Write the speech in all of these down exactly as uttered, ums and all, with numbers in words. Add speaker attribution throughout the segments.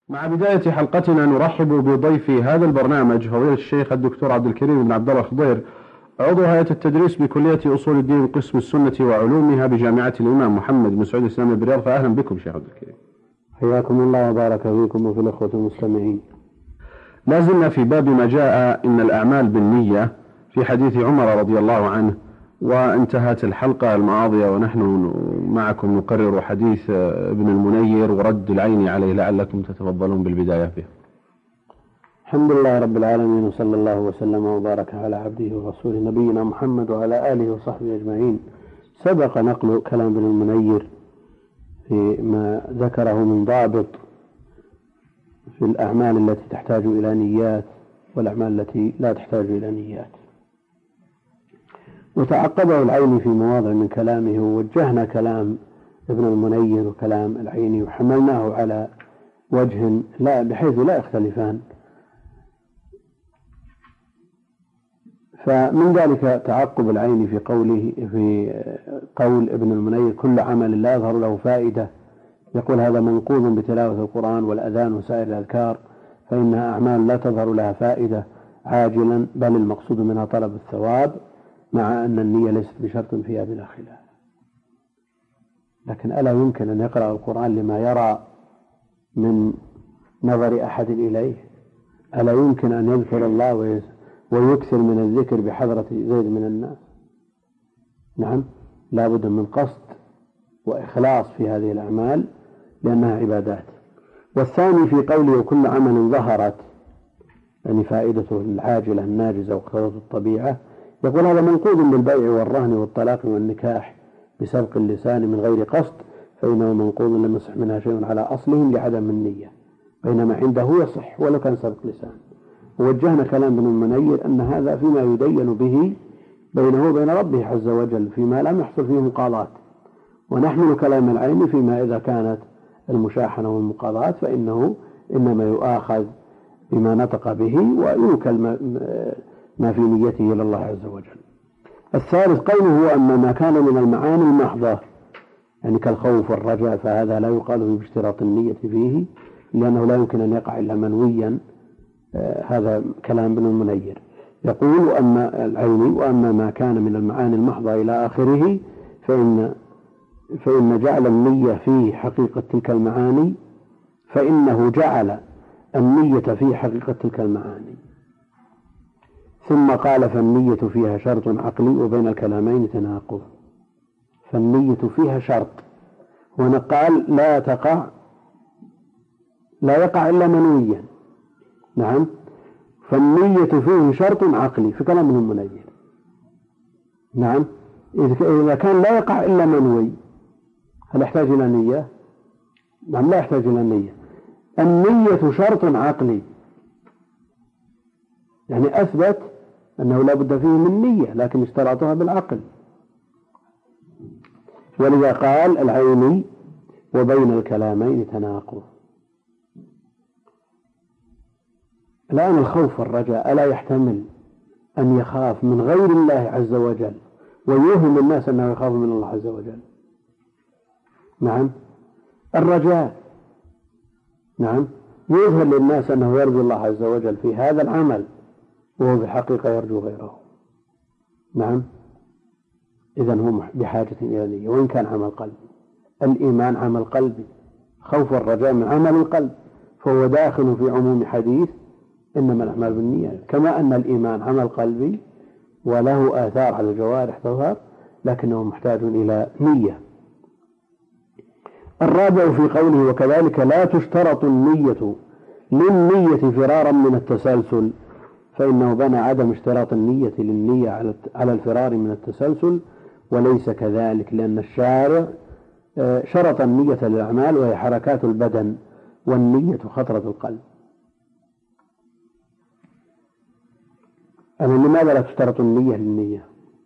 Speaker 1: مع بداية حلقتنا نرحب بضيف هذا البرنامج فضيلة الشيخ الدكتور عبد الكريم بن عبد الله الخضير، عضو هيئة التدريس بكلية أصول الدين قسم السنة وعلومها بجامعة الإمام محمد بن سعود الإسلامي بالرياض. فأهلا بكم شيخ عبد الكريم.
Speaker 2: حياكم الله وبارك فيكم وفي الأخوة المستمعين.
Speaker 1: لا زلنا في باب ما جاء إن الأعمال بالنية في حديث عمر رضي الله عنه، وانتهت الحلقة الماضية ونحن معكم نقرر حديث ابن المنير ورد العين عليه، لعلكم تتفضلون بالبداية به.
Speaker 2: الحمد لله رب العالمين، وصلى الله وسلم وبارك على عبده ورسوله نبينا محمد وعلى آله وصحبه أجمعين. سبق نقل كلام ابن المنير في ما ذكره من ضابط في الأعمال التي تحتاج إلى نيات والأعمال التي لا تحتاج إلى نيات، وتعقبه العيني في مواضع من كلامه، ووجهنا كلام ابن المنير وكلام العيني وحملناه على وجه لا بحيث لا يختلفان. فمن ذلك تعقب العيني في قوله في قول ابن المنير: كل عمل لا يظهر له فائدة، يقول هذا منقوض بتلاوة القرآن والأذان وسائر الأذكار، فإنها أعمال لا تظهر لها فائدة عاجلا، بل المقصود منها طلب الثواب، مع أن النية ليست بشرط فيها بلا خلاف. لكن ألا يمكن أن يقرأ القرآن لما يرى من نظر أحد إليه؟ ألا يمكن أن يذكر الله ويكثر من الذكر بحضرة زيد من الناس؟ نعم، لا بد من قصد وإخلاص في هذه الأعمال لأنها عبادات. والثاني في قوله: وكل عمل ظهرت، يعني فائدته العاجلة الناجزة واقتضت الطبيعة، يقول هذا منقوض بالبيع والرهن والطلاق والنكاح بسبق اللسان من غير قصد، فإنه منقوض لم يصح منها شيء على أصلهم لعدم النية، بينما عنده يصح ولو كان سبق لسان. ووجهنا كلام ابن المنير أن هذا فيما يدين به بينه وبين ربه عز وجل فيما لم يحصل فيه مقاضاة، ونحمل كلام العين فيما إذا كانت المشاحنة والمقاضاة فإنه إنما يؤاخذ بما نطق به ويوكل ما في نيته إلى الله عز وجل. الثالث قوله: أما ما كان من المعاني المحضة، يعني كالخوف والرجاء، فهذا لا يقال باشتراط النية فيه لأنه لا يمكن أن يقع إلا منويا. آه هذا كلام ابن المنير. يقول: أما العيني: وأما ما كان من المعاني المحضة إلى آخره فإن فإن جعل النية في حقيقة تلك المعاني فإنه جعل النية في حقيقة تلك المعاني. ثم قال: فالنية فيها شرط عقلي، وبين الكلامين تناقض. فالنية فيها شرط، هنا قال لا تقع لا يقع إلا منويا. نعم، فالنية فيه شرط عقلي في كلام ابن المنير. نعم، إذا كان لا يقع إلا منوي هل يحتاج إلى نية؟ نعم، لا يحتاج إلى نية. النية شرط عقلي، يعني أثبت أنه لا بد فيه من نية، لكن اشترطها بالعقل. ولذا قال العيني: وبين الكلامين تناقض. الآن الخوف والرجاء ألا يحتمل أن يخاف من غير الله عز وجل ويوهم الناس أنه يخاف من الله عز وجل؟ نعم، الرجاء نعم يظهر للناس أنه يرجو الله عز وجل في هذا العمل وهو في الحقيقة يرجو غيره. نعم، إذن هو بحاجة إلى نية، وإن كان عمل قلبي. الإيمان عمل قلبي، خوف الرجاء من عمل القلب، فهو داخل في عموم حديث إنما الأعمال بالنية، كما أن الإيمان عمل قلبي وله آثار على الجوارح تظهر، لكنه محتاج إلى نية. الرابع في قوله: وكذلك لا تشترط النية للنية فرارا من التسلسل، فإنه بنى عدم اشتراط النية للنية على الفرار من التسلسل، وليس كذلك، لأن الشارع شرط النية للأعمال وهي حركات البدن، والنية خطرة القلب. أنا لماذا لا تشترط النية للنية؟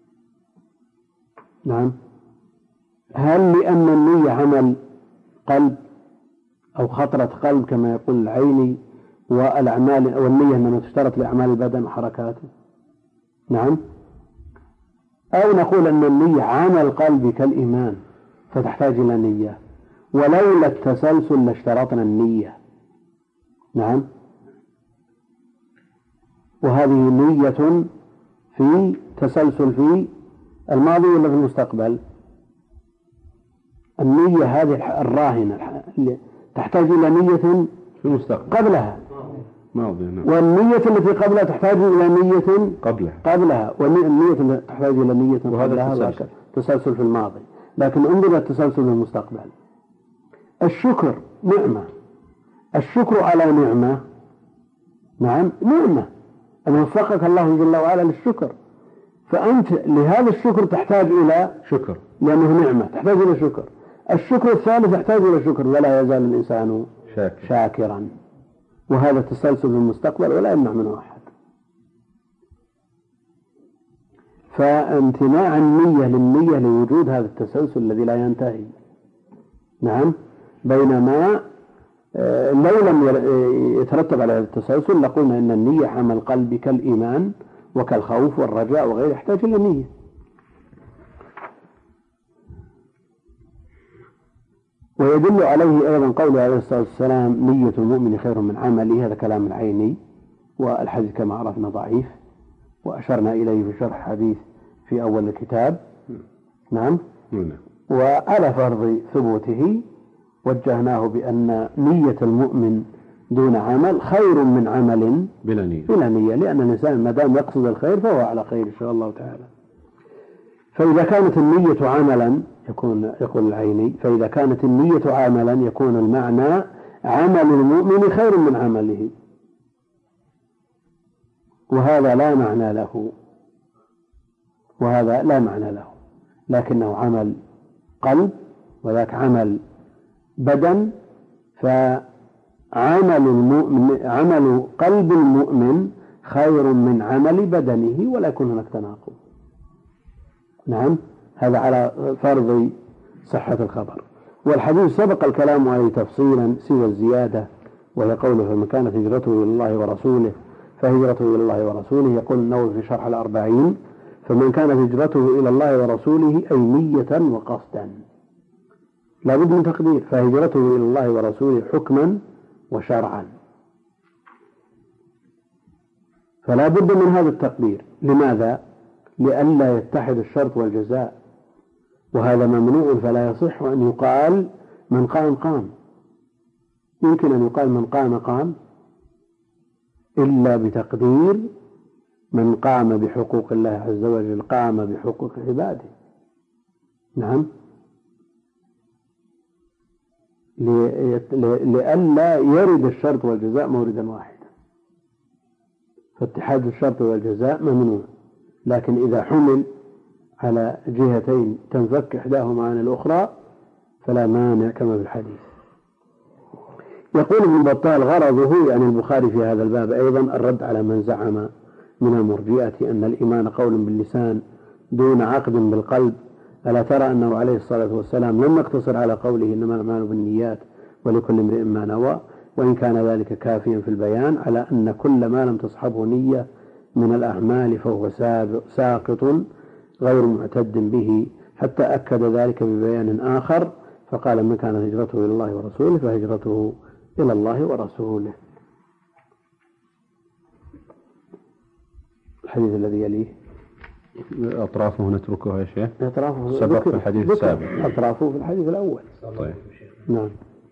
Speaker 2: نعم، هل لأن النية عمل قلب أو خطرة قلب كما يقول العيني، والأعمال والنية إنما تشترط لأعمال البدن وحركاته؟ نعم، أو نقول أن النية عمل قلبي كالإيمان فتحتاج إلى نية، ولولا التسلسل لاشترطنا النية، نعم. وهذه نية في تسلسل في الماضي ولا في المستقبل؟ النية هذه الراهنة تحتاج إلى نية
Speaker 1: في المستقبل
Speaker 2: قبلها
Speaker 1: ماضي، نعم.
Speaker 2: والنية التي قبلها تحتاج إلى نية
Speaker 1: قبلها
Speaker 2: قبلها والنية التي تحتاج إلى نية
Speaker 1: وهذا
Speaker 2: قبلها تسلسل. تسلسل في الماضي. لكن انظر التسلسل في المستقبل. الشكر نعمة، الشكر على نعمة، نعم نعمة أن وفقك الله جل وعلا للشكر، فأنت لهذا الشكر تحتاج إلى
Speaker 1: شكر
Speaker 2: لأنه نعمة تحتاج إلى شكر. الشكر الثالث يحتاج إلى شكر، ولا يزال الإنسان
Speaker 1: شاكر.
Speaker 2: شاكرا. وهذا تسلسل في المستقبل ولا يمنع منه أحد. فامتناع النية للنية لوجود هذا التسلسل الذي لا ينتهي. نعم. بينما لو لم يترتب على هذا التسلسل لقلنا إن النية عمل قلبي كالإيمان وكالخوف والرجاء وغيره يحتاج إلى نية. ويدل عليه أيضا قوله عليه الصلاة والسلام نية المؤمن خير من عمله، هذا كلام العيني، والحديث كما عرفنا ضعيف، وأشرنا إليه في شرح حديث في أول الكتاب. نعم. وعلى فرض ثبوته وجهناه بأن نية المؤمن دون عمل خير من عمل
Speaker 1: بلا نية،
Speaker 2: بلا نية، لأن الإنسان ما دام يقصد الخير فهو على خير إن شاء الله تعالى. فإذا كانت النية عملا يكون يقول العيني فإذا كانت النية عملا يكون المعنى عمل المؤمن خير من عمله، وهذا لا معنى له، وهذا لا معنى له، لكنه عمل قلب وذاك عمل بدن. فعمل المؤمن عمل قلب المؤمن خير من عمل بدنه، ولا يكون هناك تناقض. نعم. هذا على فرض صحة الخبر. والحديث سبق الكلام عليه تفصيلا سوى الزيادة، وهي قوله فمن كانت هجرته إلى الله ورسوله فهجرته إلى الله ورسوله. يقول النووي في شرح الأربعين فمن كانت هجرته إلى الله ورسوله أي نية وقصدا، لا بد من تقدير، فهجرته إلى الله ورسوله حكما وشرعا، فلا بد من هذا التقدير. لماذا؟ لئلا يتحد الشرط والجزاء، وهذا ممنوع، فلا يصح أن يقال من قام قام. يمكن أن يقال من قام قام إلا بتقدير من قام بحقوق الله عز وجل قام بحقوق عباده. نعم. لئلا يرد الشرط والجزاء موردا واحدا، فاتحاد الشرط والجزاء ممنوع. لكن إذا حمل على جهتين تنفك إحداهما عن الأخرى فلا مانع كما في الحديث. يقول ابن بطال غرضه يعني البخاري في هذا الباب أيضا الرد على من زعم من المرجئة أن الإيمان قول باللسان دون عقد بالقلب. ألا ترى أنه عليه الصلاة والسلام لم يقتصر على قوله إنما الأعمال بالنيات ولكل امرئ ما نوى، وإن كان ذلك كافيا في البيان على أن كل ما لم تصحبه نية من الأعمال فهو ساقط غير معتد به، حتى أكد ذلك ببيان آخر فقال من كان هجرته إلى الله ورسوله فهجرته إلى الله ورسوله. الحديث الذي يليه
Speaker 1: أطرافه نتركها يا شيخ.
Speaker 2: أطرافه
Speaker 1: سبق في الحديث السابق.
Speaker 2: أطرافه في الحديث الأول.
Speaker 1: طيب.
Speaker 2: نعم.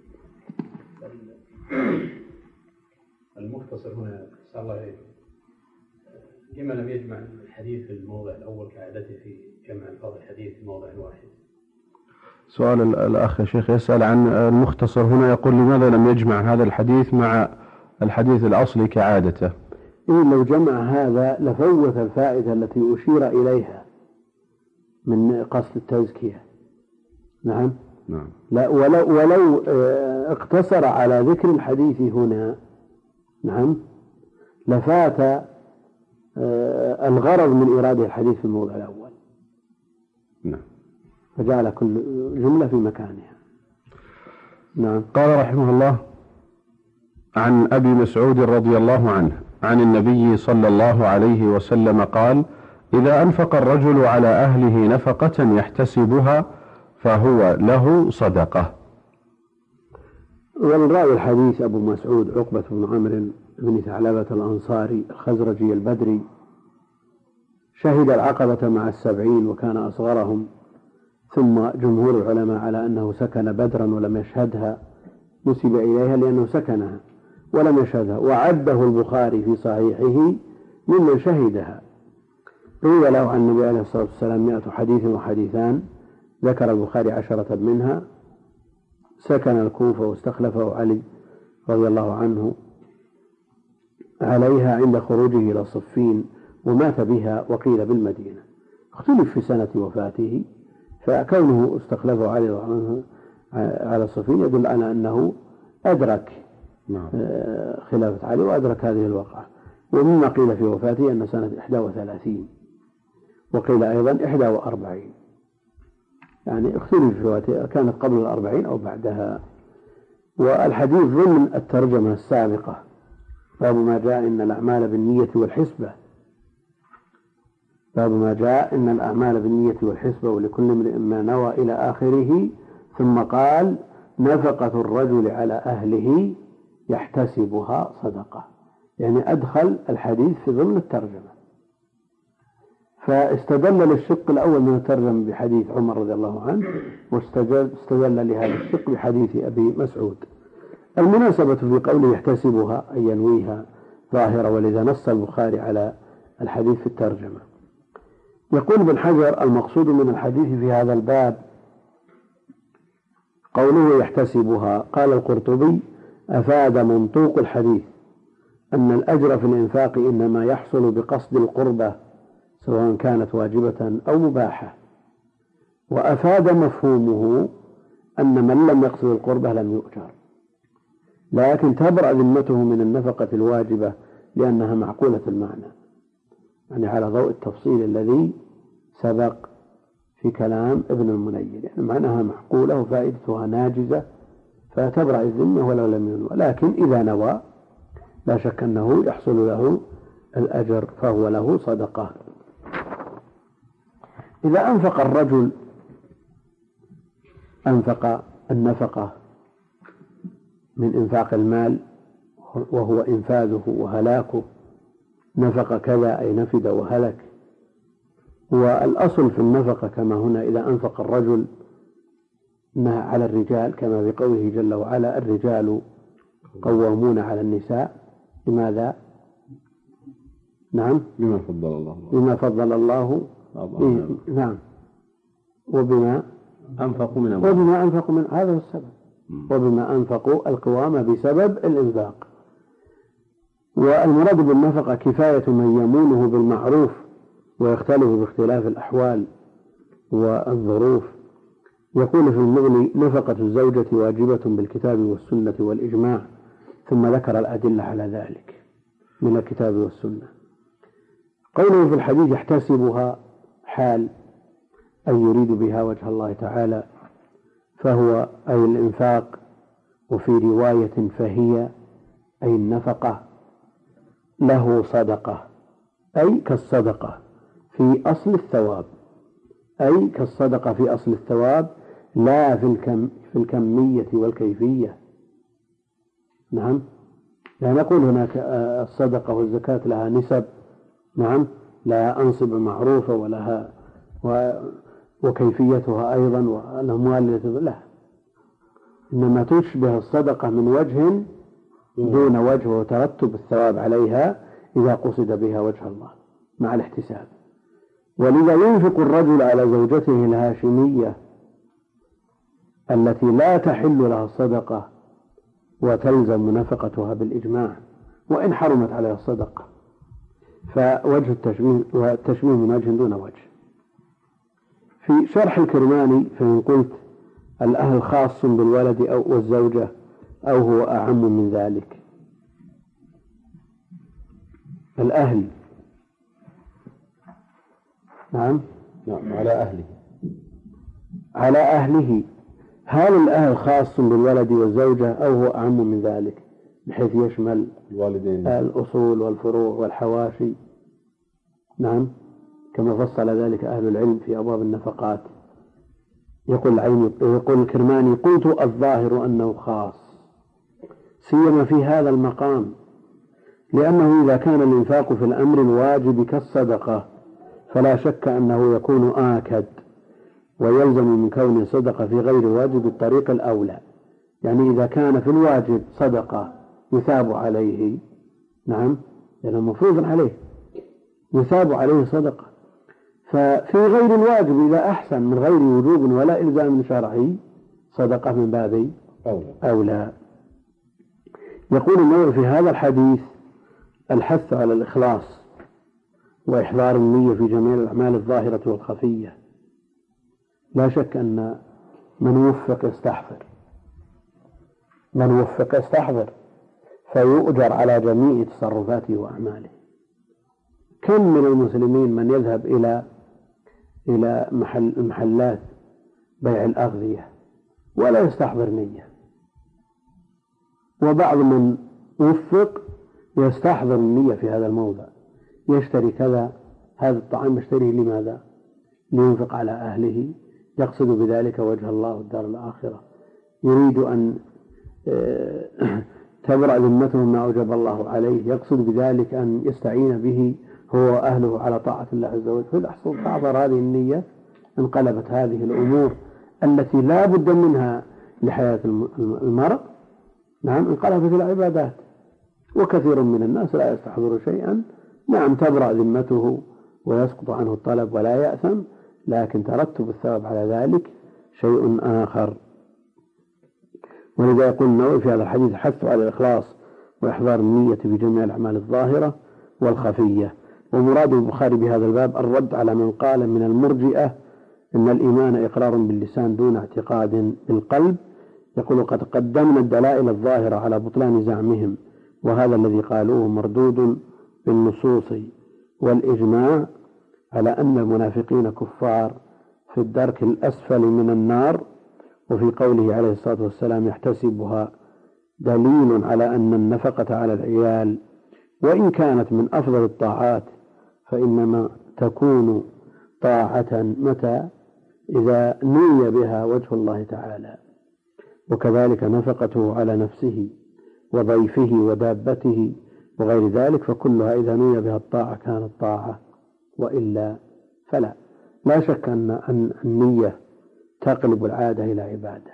Speaker 3: المختصر هنا صلى الله عليه لما لم يجمع الحديث في الموضع الأول كعادته في جمع ألفاظ الحديث في موضع واحد.
Speaker 1: سؤال الأخ يا شيخ يسأل عن المختصر هنا، يقول لماذا لم يجمع هذا الحديث مع الحديث الأصلي كعادته؟
Speaker 2: إيه لو جمع هذا لفوت الفائدة التي أشير إليها من قصد التزكية. نعم.
Speaker 1: نعم.
Speaker 2: لا ولو, ولو اقتصر على ذكر الحديث هنا نعم لفات الغرض من إرادة الحديث في الموضع الأول.
Speaker 1: نعم.
Speaker 2: فجعل كل جملة في مكانها. نعم.
Speaker 1: قال رحمه الله عن أبي مسعود رضي الله عنه عن النبي صلى الله عليه وسلم قال: إذا أنفق الرجل على أهله نفقة يحتسبها فهو له صدقة.
Speaker 2: والراوي الحديث أبو مسعود عقبة بن عمرو بن ثعلبة الأنصاري الخزرجي البدري، شهد العقبة مع السبعين وكان أصغرهم، ثم جمهور العلماء على أنه سكن بدرا ولم يشهدها، نسب إليها لأنه سكنها ولم يشهدها، وعده البخاري في صحيحه ممن شهدها. روي له عن النبي عليه الصلاة والسلام مئة حديث وحديثان، ذكر البخاري عشرة منها. سكن الكوفة واستخلفه علي رضي الله عنه عليها عند خروجه إلى صفين، ومات بها وقيل بالمدينة. اختلف في سنة وفاته، فكونه استخلفه علي رضي الله عنه على صفين يدل على أنه أدرك خلافة علي وأدرك هذه الوقعة. ومما قيل في وفاته أن سنة إحدى وثلاثين، وقيل أيضا إحدى وأربعين، يعني اختلف في وفاته كانت قبل الأربعين أو بعدها. والحديث ضمن الترجمة السابقة، باب ما جاء إن الأعمال بالنية والحسبة، باب ما جاء إن الأعمال بالنية والحسبة ولكل امرئ ما نوى إلى آخره، ثم قال نفقة الرجل على أهله يحتسبها صدقة، يعني أدخل الحديث في ضمن الترجمة. فاستدل للشق الأول من الترجمة بحديث عمر رضي الله عنه، واستدل لهذا الشق بحديث أبي مسعود. المناسبة في قوله يحتسبها أي ينويها ظاهرة، ولذا نص البخاري على الحديث في الترجمة. يقول ابن حجر المقصود من الحديث في هذا الباب قوله يحتسبها. قال القرطبي أفاد منطوق الحديث أن الأجر في الإنفاق إنما يحصل بقصد القربة سواء كانت واجبة أو مباحة، وأفاد مفهومه أن من لم يقصد القربة لم يؤجر، لكن تبرأ ذمته من النفقة الواجبة لأنها معقولة المعنى، يعني على ضوء التفصيل الذي سبق في كلام ابن المنير، يعني معناها معقولة وفائدتها ناجزة فتبرأ الذمة ولو لم ينوى. لكن إذا نوى لا شك أنه يحصل له الأجر فهو له صدقة. إذا أنفق الرجل أنفق النفقة من إنفاق المال وهو إنفاذه وهلاكه، نفق كذا أي نفد وهلك. والأصل في النفقة كما هنا إذا أنفق الرجل نهى على الرجال كما بقوله جل وعلا الرجال قوامون على النساء. لماذا؟ نعم
Speaker 1: بما فضل الله
Speaker 2: بما فضل الله إيه؟ نعم وبما
Speaker 1: أنفقوا من
Speaker 2: وبما أنفقوا من هذا هو السبب، وبما أنفقوا القوامة بسبب الإنفاق. والمراد بالنفقة كفاية من يمونه بالمعروف، ويختلف باختلاف الأحوال والظروف. يقول في المغني نفقة الزوجة واجبة بالكتاب والسنة والإجماع، ثم ذكر الأدلة على ذلك من الكتاب والسنة. قوله في الحديث يحتسبها حال أي يريد بها وجه الله تعالى، فهو أي الإنفاق، وفي رواية فهي أي النفقة له صدقة أي كالصدقة في أصل الثواب، أي كالصدقة في أصل الثواب لا في الكم في الكمية والكيفية. نعم لا نقول هناك الصدقة والزكاة لها نسب، نعم لا أنصب معروفة ولها وكيفيتها أيضا والأموال لا، إنما تشبه الصدقة من وجه دون وجه وترتب الثواب عليها إذا قصد بها وجه الله مع الاحتساب. ولذا ينفق الرجل على زوجته الهاشمية التي لا تحل لها الصدقة وتلزم نفقتها بالإجماع وإن حرمت عليها الصدقة، فوجه التشبيه والتشبيه من وجه دون وجه. في شرح الكرماني فإن قلت الأهل خاص بالولد أو والزوجة أو هو أعم من ذلك، الأهل نعم
Speaker 1: نعم على أهله
Speaker 2: على أهله، هل الأهل خاص بالولد والزوجة أو هو أعم من ذلك بحيث يشمل
Speaker 1: الوالدين
Speaker 2: الأصول والفروع والحواشي؟ نعم كما فصل ذلك أهل العلم في أبواب النفقات. يقول العين يقول الكرماني قلت الظاهر أنه خاص سيما في هذا المقام، لأنه إذا كان الإنفاق في الأمر الواجب كالصدقة فلا شك أنه يكون آكد، ويلزم من كون الصدقة في غير واجب الطريق الأولى. يعني إذا كان في الواجب صدقة يثاب عليه، نعم، لأنه مفروض عليه يثاب عليه صدقة، ففي غير الواجب إذا أحسن من غير وجوب ولا إلزام شرعي صدقة من باب أولى. يقول النووي في هذا الحديث الحث على الإخلاص وإحضار النية في جميع الأعمال الظاهرة والخفية. لا شك أن من وفق يستحضر من وفق يستحضر فيؤجر على جميع تصرفاته وأعماله. كم من المسلمين من يذهب إلى إلى محل محلات بيع الأغذية ولا يستحضر نية، وبعض من وفق يستحضر النية في هذا الموضع، يشتري كذا، هذا الطعام يشتريه لماذا؟ لينفق على أهله، يقصد بذلك وجه الله والدار الآخرة، يريد أن تبرأ ذمته ما أوجب الله عليه، يقصد بذلك أن يستعين به هو وأهله على طاعة الله عز وجل. في الحصول تعذر هذه النية، انقلبت هذه الأمور التي لا بد منها لحياة المرء، نعم، انقلبت العبادات. وكثير من الناس لا يستحضر شيئا، نعم، تبرأ ذمته ويسقط عنه الطلب ولا يأثم، لكن ترتب الثواب على ذلك شيء آخر. ولذا يقول النووي في هذا الحديث حث على الإخلاص وإحضار النية في جميع الأعمال الظاهرة والخفية. ومراد البخاري بهذا الباب الرد على من قال من المرجئة إن الإيمان إقرار باللسان دون اعتقاد بالقلب. يقول قد قدمنا الدلائل الظاهرة على بطلان زعمهم، وهذا الذي قالوه مردود بالنصوص والإجماع على أن المنافقين كفار في الدرك الأسفل من النار. وفي قوله عليه الصلاة والسلام يحتسبها دليل على أن النفقة على العيال وإن كانت من أفضل الطاعات فإنما تكون طاعة متى إذا نوي بها وجه الله تعالى، وكذلك نفقته على نفسه وضيفه ودابته وغير ذلك، فكلها إذا نوي بها الطاعة كانت طاعة، وإلا فلا. لا شك أن النية تقلب العادة إلى عبادة،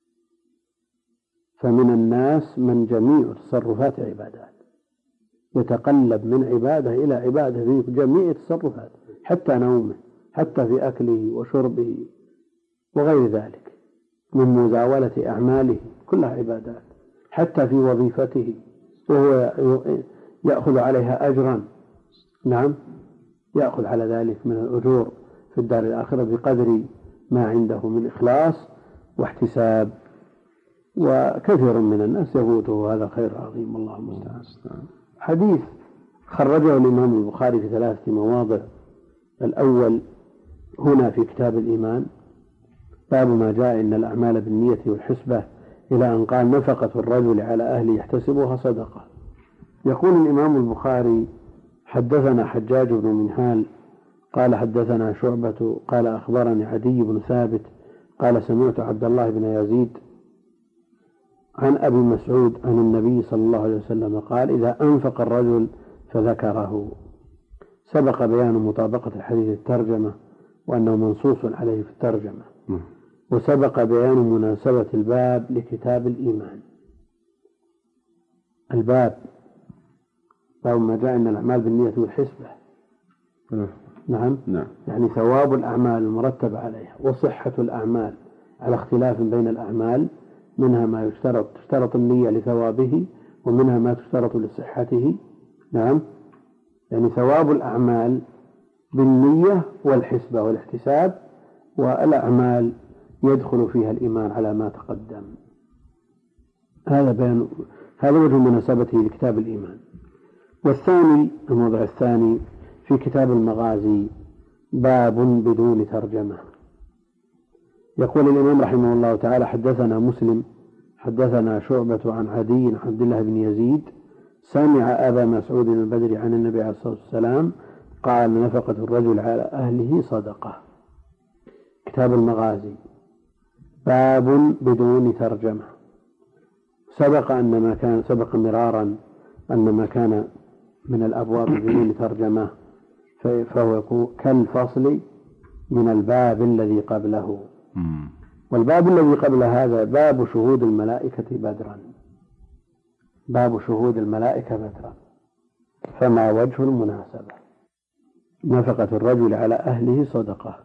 Speaker 2: فمن الناس من جميع تصرفات عبادات، يتقلب من عبادة إلى عبادة في جميع تصرفات، حتى نومه، حتى في أكله وشربه وغير ذلك من مزاولة أعماله، كلها عبادات، حتى في وظيفته وهو يأخذ عليها أجرا، نعم، يأخذ على ذلك من الأجور في الدار الآخرة بقدر ما عنده من إخلاص واحتساب. وكثير من الناس يفوته هذا خير عظيم، الله المستعان. حديث خرجه الإمام البخاري في ثلاثة مواضع. الأول هنا في كتاب الإيمان، باب ما جاء إن الأعمال بالنية والحسبة، إلى أن قال نفقة الرجل على أهله يحتسبها صدقة. يقول الإمام البخاري حدثنا حجاج بن منهال قال حدثنا شعبة قال أخبرني عدي بن ثابت قال سمعت عبد الله بن يزيد عن أبي مسعود عن النبي صلى الله عليه وسلم قال إذا أنفق الرجل فذكره. سبق بيان مطابقة الحديث الترجمة وأنه منصوص عليه في الترجمة، وسبق بيان مناسبة الباب لكتاب الإيمان. الباب باب ما جاء إن الأعمال بالنية والحسبة، نعم. نعم، يعني ثواب الأعمال المرتب عليها وصحة الأعمال على اختلاف بين الأعمال، منها ما يشترط تشترط النية لثوابه ومنها ما تشترط لصحته، نعم، يعني ثواب الأعمال بالنية والحسبة والاحتساب، والأعمال يدخل فيها الإيمان على ما تقدم. هذا بيان، هذا وجه مناسبته لكتاب الإيمان. والثاني الموضع الثاني في كتاب المغازي باب بدون ترجمة. يقول الإمام رحمه الله تعالى حدثنا مسلم حدثنا شعبة عن عدي عن عبد الله بن يزيد سمع أبا مسعود البدري عن النبي عليه الصلاة والسلام قال نفقة الرجل على أهله صدقة. كتاب المغازي باب بدون ترجمة. سبق أن ما كان سبق مرارا أن ما كان من الأبواب بدون ترجمة فهو يكون كالفصل من الباب الذي قبله. والباب الذي قبل هذا باب شهود الملائكة بدرا، باب شهود الملائكة بدرا. فما وجه المناسبة؟ نفقة الرجل على أهله صدقة.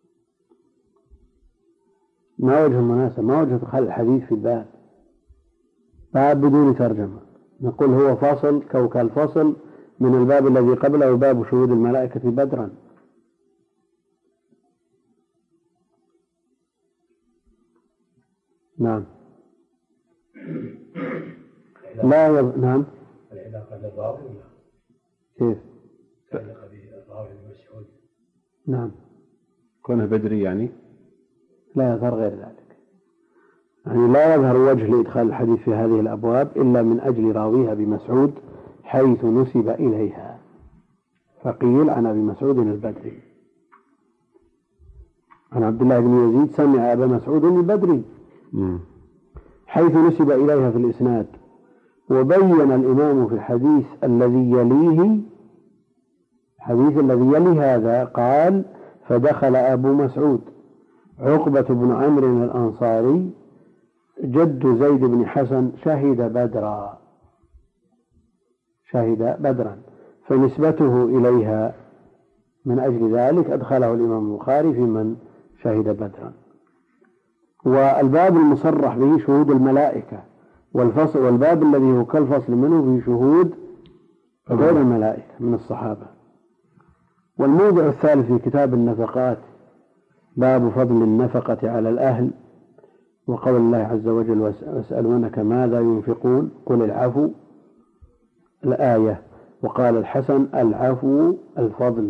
Speaker 2: ما وجه المناسبة؟ ما وجه دخل الحديث في الباب؟ باب بدون ترجمة، نقول هو فاصل كالفصل من الباب الذي قبله باب شهود الملائكة بدرا. نعم لا يض... نعم
Speaker 3: العلاقة للراوي
Speaker 2: كيف؟
Speaker 3: العلاقة بالراوي المسعود.
Speaker 2: نعم
Speaker 1: كونه بدري يعني
Speaker 2: لا يظهر غير ذلك، يعني لا يظهر وجه لإدخال الحديث في هذه الأبواب إلا من أجل راويها بمسعود حيث نسب إليها، فقيل عن أبي مسعود البدري عن عبد الله بن يزيد سمع أبا مسعود البدري حيث نسب إليها في الإسناد. وبين الإمام في الحديث الذي يليه الحديث الذي يلي هذا قال فدخل أبو مسعود عقبة بن عمرو الأنصاري جد زيد بن حسن شهد بدرا شهد بدرا فنسبته إليها من أجل ذلك أدخله الإمام البخاري في من شهد بدرا. والباب المصرح به شهود الملائكة، والفصل والباب الذي هو كالفصل منه به شهود غير الملائكة من الصحابة. والموضع الثالث في كتاب النفقات باب فضل النفقة على الأهل، وقول الله عز وجل ويسألونك ماذا ينفقون قل العفو الآية. وقال الحسن العفو الفضل.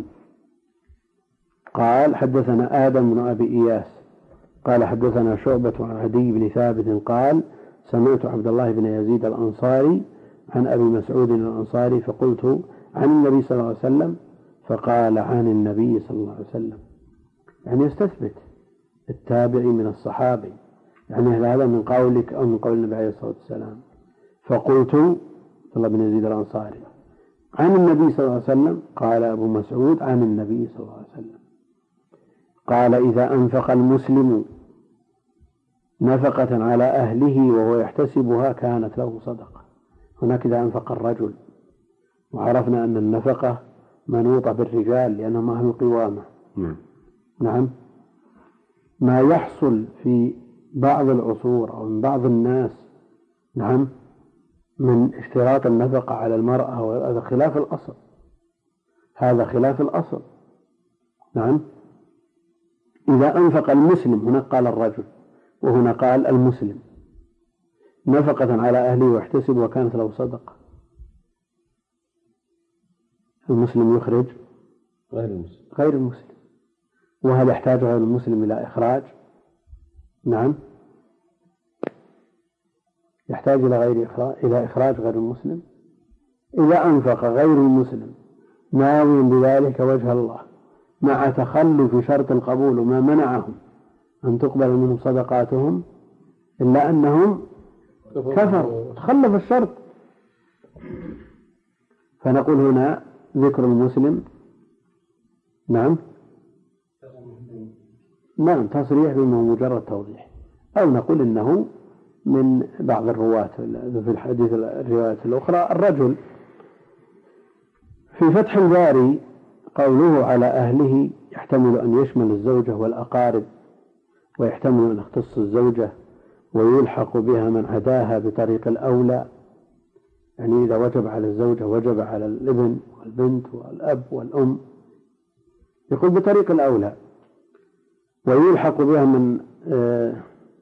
Speaker 2: قال حدثنا آدم بن أبي إياس قال حدثنا شعبة عن عدي بن ثابت قال سمعت عبد الله بن يزيد الأنصاري عن أبي مسعود الأنصاري فقلت عن النبي صلى الله عليه وسلم فقال عن النبي صلى الله عليه وسلم، يعني يستثبت التابعي من الصحابي، يعني هذا من قولك أو من قول النبي عليه الصلاة والسلام. فقلت عبد الله بن يزيد الأنصاري عن النبي صلى الله عليه وسلم قال أبو مسعود عن النبي صلى الله عليه وسلم قال إذا أنفق المسلم نفقة على أهله وهو يحتسبها كانت له صدقة. هناك إذا أنفق الرجل، وعرفنا أن النفقة منوطة بالرجال لأنهم أهل القوامة.
Speaker 1: نعم.
Speaker 2: نعم. ما يحصل في بعض العصور أو من بعض الناس نعم من اشتراط النفقة على المرأة، هذا خلاف الأصل، هذا خلاف الأصل. نعم. إذا أنفق المسلم، هنا قال الرجل وهنا قال المسلم، نفقة على أهله واحتسب وكانت له صدقة. المسلم يخرج
Speaker 1: غير المسلم
Speaker 2: غير المسلم، وهل يحتاج غير المسلم إلى إخراج؟ نعم يحتاج إلى غير إخراج إلى إخراج غير المسلم. إذا أنفق غير المسلم ناوي بذلك وجه الله مع تخلف شرط القبول وما منعهم أن تقبل منهم صدقاتهم إلا أنهم كفروا تخلف الشرط، فنقول هنا ذكر المسلم نعم نعم تصريح بأنه مجرد توضيح، أو نقول إنه من بعض الرواة في الحديث الروايات الأخرى. الرجل في فتح الباري قوله على أهله يحتمل أن يشمل الزوجة والأقارب، ويحتمل أن يختص الزوجة ويلحق بها من عداها بطريق الأولى، يعني إذا وجب على الزوجة وجب على الابن والبنت والأب والأم، يقول بطريق الأولى، ويلحق بها من آه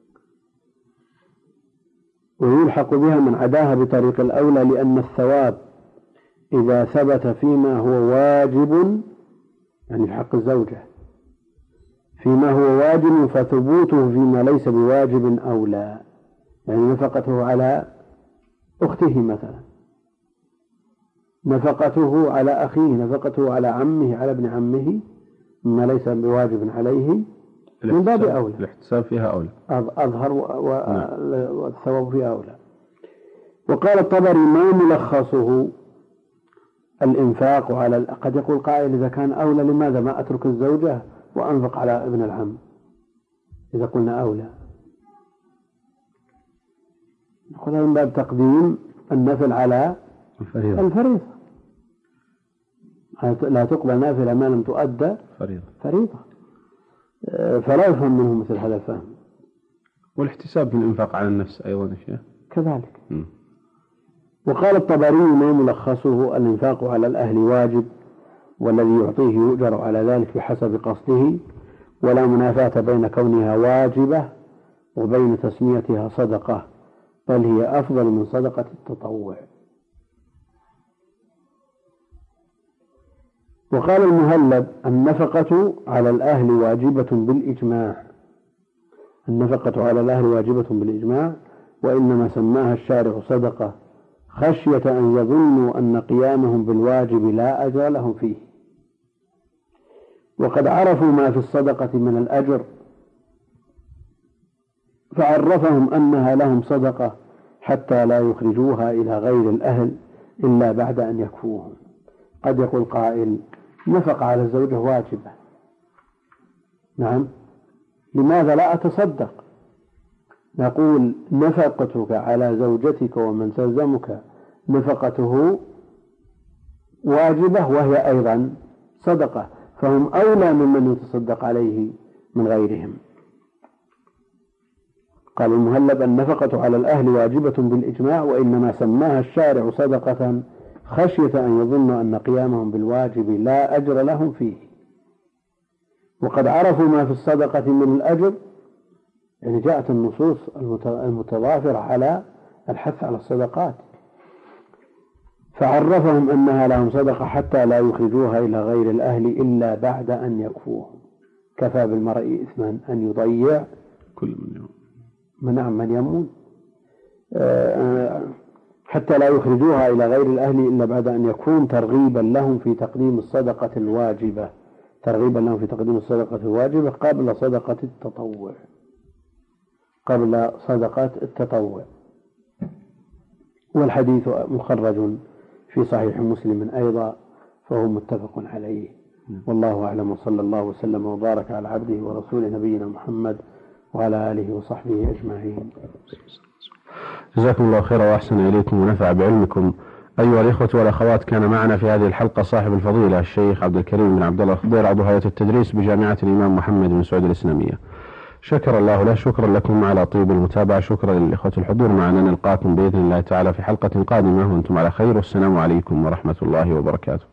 Speaker 2: ويلحق بها من عداها بطريق الأولى، لأن الثواب إذا ثبت فيما هو واجب، يعني في حق الزوجة فيما هو واجب فثبوته فيما ليس بواجب أولى، يعني نفقته على أخته مثلا، نفقته على أخيه، نفقته على عمه على ابن عمه مما ليس بواجب عليه من باب أولى،
Speaker 1: الاحتساب فيها أولى
Speaker 2: أظهر والثواب فيها أولى. وقال الطبري ما ملخصه الإنفاق على، قد يقول قائل إذا كان أولى لماذا ما أترك الزوجة وأنفق على ابن العم؟ إذا قلنا أولى نقول من باب تقديم النفل على
Speaker 1: الفريضة.
Speaker 2: الفريضة لا تقبل نافلة ما لم تؤدى
Speaker 1: فريضة
Speaker 2: فريضة، فلا يفهم منه مثل هذا الفهم.
Speaker 1: والاحتساب في الإنفاق على النفس أيضا شيء
Speaker 2: كذلك.
Speaker 1: م.
Speaker 2: وقال الطبري ما ملخصه الإنفاق على الأهل واجب، والذي يعطيه يؤجر على ذلك بحسب قصده، ولا منافاة بين كونها واجبة وبين تسميتها صدقة، بل هي أفضل من صدقة التطوع. وقال المهلب النفقة على الأهل واجبة بالإجماع، النفقة على الأهل واجبة بالإجماع، وإنما سماها الشارع صدقة خشية أن يظنوا أن قيامهم بالواجب لا أجر لهم فيه، وقد عرفوا ما في الصدقة من الأجر فعرفهم أنها لهم صدقة حتى لا يخرجوها إلى غير الأهل إلا بعد أن يكفوهم. قد يقول قائل نفق على الزوجة واجبة، نعم، لماذا لا أتصدق؟ نقول نفقتك على زوجتك ومن تلزمك نفقته واجبة وهي أيضا صدقة، فهم أولى ممن يتصدق عليه من غيرهم. قال المهلب النفقة على الأهل واجبة بالإجماع، وإنما سماها الشارع صدقة خشية أن يظنوا أن قيامهم بالواجب لا أجر لهم فيه، وقد عرفوا ما في الصدقة من الأجر، يعني جاءت النصوص المتضافرة على الحث على الصدقات، فعرفهم أنها لهم صدقة حتى لا يخرجوها إلى غير الأهل إلا بعد أن يكفوهم. كفى بالمرء إثما أن يضيع
Speaker 1: كل من يوم
Speaker 2: من من يمون، حتى لا يخرجوها إلى غير الأهل إلا بعد أن يكون ترغيبا لهم في تقديم الصدقة الواجبة، ترغيبا لهم في تقديم الصدقة الواجبة قبل صدقة التطوع، قبل صدقة التطوع. والحديث مخرج في صحيح مسلم أيضا، فهو متفق عليه. والله أعلم، وصلى الله وسلم وبارك على عبده ورسوله نبينا محمد وعلى آله وصحبه أجمعين.
Speaker 1: جزاكم الله خيرا وأحسن إليكم ونفع بعلمكم. أيها الإخوة والأخوات، كان معنا في هذه الحلقة صاحب الفضيلة الشيخ عبد الكريم بن عبد الله الخضير، عضو هيئة التدريس بجامعة الإمام محمد بن سعود الإسلامية. شكر الله له، شكرا لكم على طيب المتابعة، شكرا للإخوة الحضور معنا. نلقاكم بإذن الله تعالى في حلقة قادمة وأنتم على خير، والسلام عليكم ورحمة الله وبركاته.